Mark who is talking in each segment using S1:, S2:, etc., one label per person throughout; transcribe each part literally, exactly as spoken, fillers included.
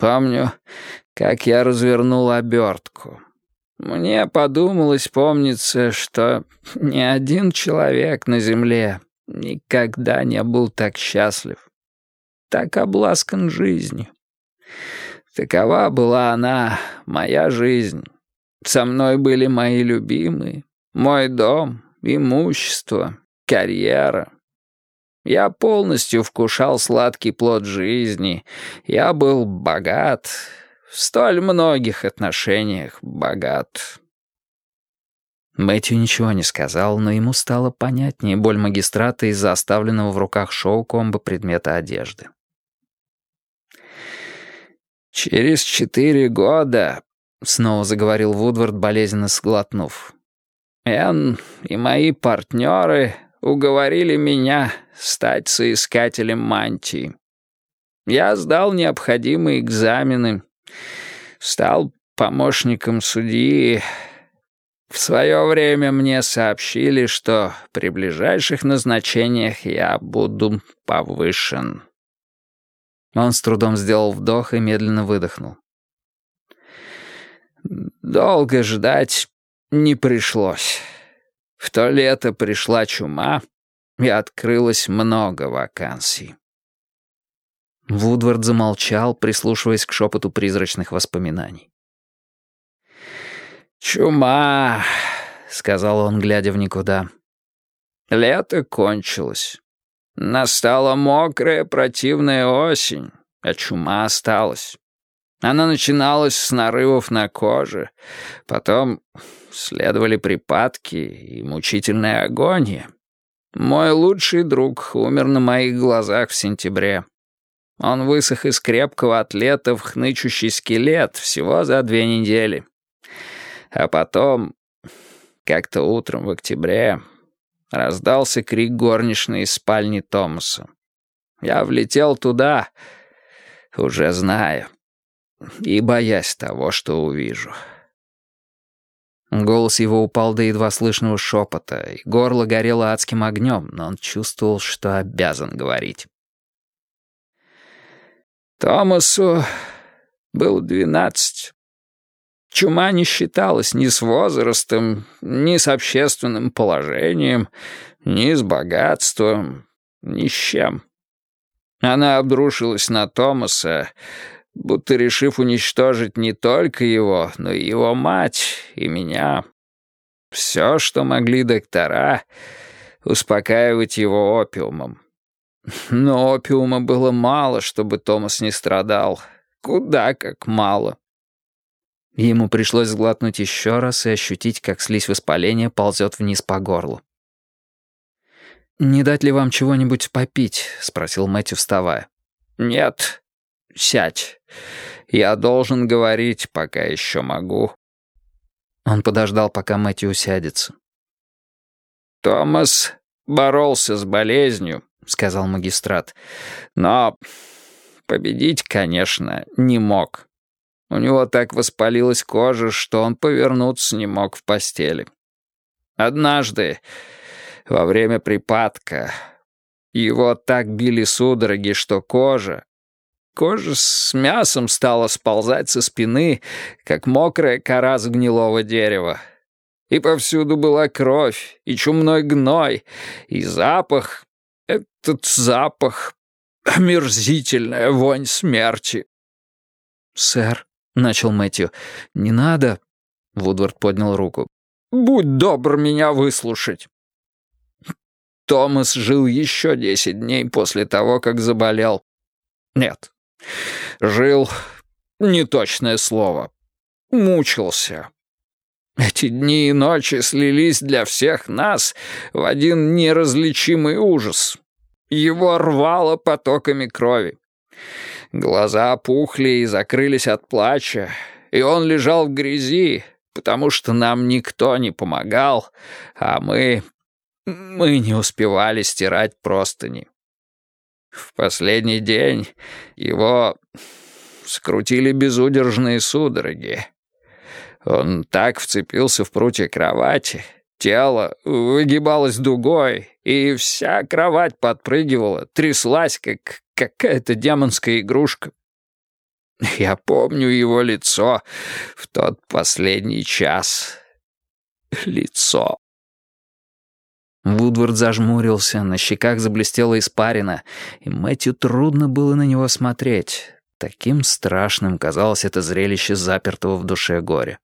S1: Помню, как я развернул обертку. Мне подумалось, помнится, что ни один человек на земле никогда не был так счастлив, так обласкан жизнью. Такова была она, моя жизнь. Со мной были мои любимые, мой дом, имущество, карьера. Я полностью вкушал сладкий плод жизни. Я был богат, в столь многих отношениях богат.
S2: Мэтью ничего не сказал, но ему стало понятнее боль магистрата из-за оставленного в руках шоу-комбо предмета одежды.
S1: «Через четыре года», — снова заговорил Вудвард, болезненно сглотнув, «Энн и мои партнеры уговорили меня стать соискателем мантии. Я сдал необходимые экзамены, стал помощником судьи. В свое время мне сообщили, что при ближайших назначениях я буду повышен».
S2: Он с трудом сделал вдох и медленно выдохнул.
S1: «Долго ждать не пришлось. В то лето пришла чума, и открылось много вакансий».
S2: Вудвард замолчал, прислушиваясь к шепоту призрачных воспоминаний.
S1: «Чума», — сказал он, глядя в никуда. «Лето кончилось. Настала мокрая противная осень, а чума осталась. Она начиналась с нарывов на коже, потом следовали припадки и мучительная агония. Мой лучший друг умер на моих глазах в сентябре. Он высох из крепкого атлета в хнычущий скелет всего за две недели. А потом, как-то утром в октябре, раздался крик горничной из спальни Томаса. Я влетел туда, уже зная, и боясь того, что увижу.
S2: Голос его упал до едва слышного шепота, и горло горело адским огнем, но он чувствовал, что обязан говорить.
S1: Томасу было двенадцать. Чума не считалась ни с возрастом, ни с общественным положением, ни с богатством, ни с чем. Она обрушилась на Томаса, будто решив уничтожить не только его, но и его мать, и меня. Все, что могли доктора, успокаивать его опиумом. Но опиума было мало, чтобы Томас не страдал. Куда как мало.
S2: Ему пришлось сглотнуть еще раз и ощутить, как слизь воспаления ползет вниз по горлу. «Не дать ли вам чего-нибудь попить?» — спросил Мэтью, вставая.
S1: «Нет, сядь. Я должен говорить, пока еще могу».
S2: Он подождал, пока Мэтью усядется.
S1: «Томас боролся с болезнью», — сказал магистрат. «Но победить, конечно, не мог. У него так воспалилась кожа, что он повернуться не мог в постели. Однажды, во время припадка, его так били судороги, что кожа, кожа с мясом стала сползать со спины, как мокрая кора с гнилого дерева. И повсюду была кровь, и чумной гной, и запах, этот запах, омерзительная вонь смерти».
S2: «Сэр», — начал Мэтью, — «не надо». Вудвард поднял руку.
S1: «Будь добр меня выслушать». Томас жил еще десять дней после того, как заболел. Нет, жил — неточное слово. Мучился. Эти дни и ночи слились для всех нас в один неразличимый ужас. Его рвало потоками крови. Глаза опухли и закрылись от плача, и он лежал в грязи, потому что нам никто не помогал, а мы... мы не успевали стирать простыни. В последний день его скрутили безудержные судороги. Он так вцепился в прутья кровати, тело выгибалось дугой, и вся кровать подпрыгивала, тряслась, как какая-то демонская игрушка. Я помню его лицо в тот последний час. Лицо.
S2: Вудвард зажмурился, на щеках заблестела испарина, и Мэтью трудно было на него смотреть. Таким страшным казалось это зрелище запертого в душе горя.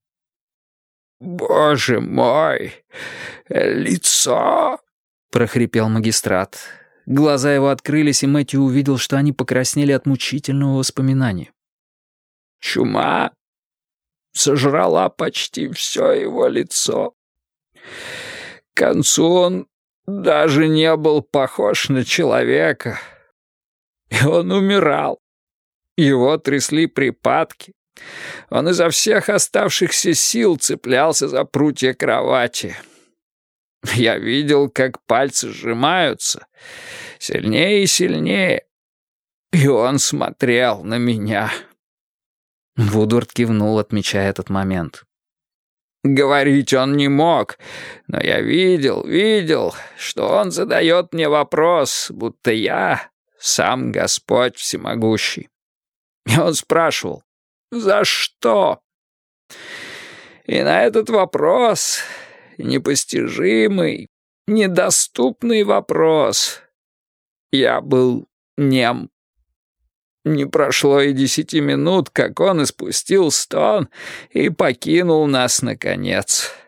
S1: «Боже мой! Лицо!» — прохрипел магистрат.
S2: Глаза его открылись, и Мэтью увидел, что они покраснели от мучительного воспоминания.
S1: «Чума сожрала почти все его лицо. К концу он даже не был похож на человека. И он умирал. Его трясли припадки. Он изо всех оставшихся сил цеплялся за прутья кровати. Я видел, как пальцы сжимаются, сильнее и сильнее. И он смотрел на меня».
S2: Вудвард кивнул, отмечая этот момент.
S1: Говорить он не мог, но я видел, видел, что он задает мне вопрос, будто я сам Господь Всемогущий. И он спрашивал: «За что?» И на этот вопрос, непостижимый, недоступный вопрос, я был нем. Не прошло и десяти минут, как он испустил стон и покинул нас наконец.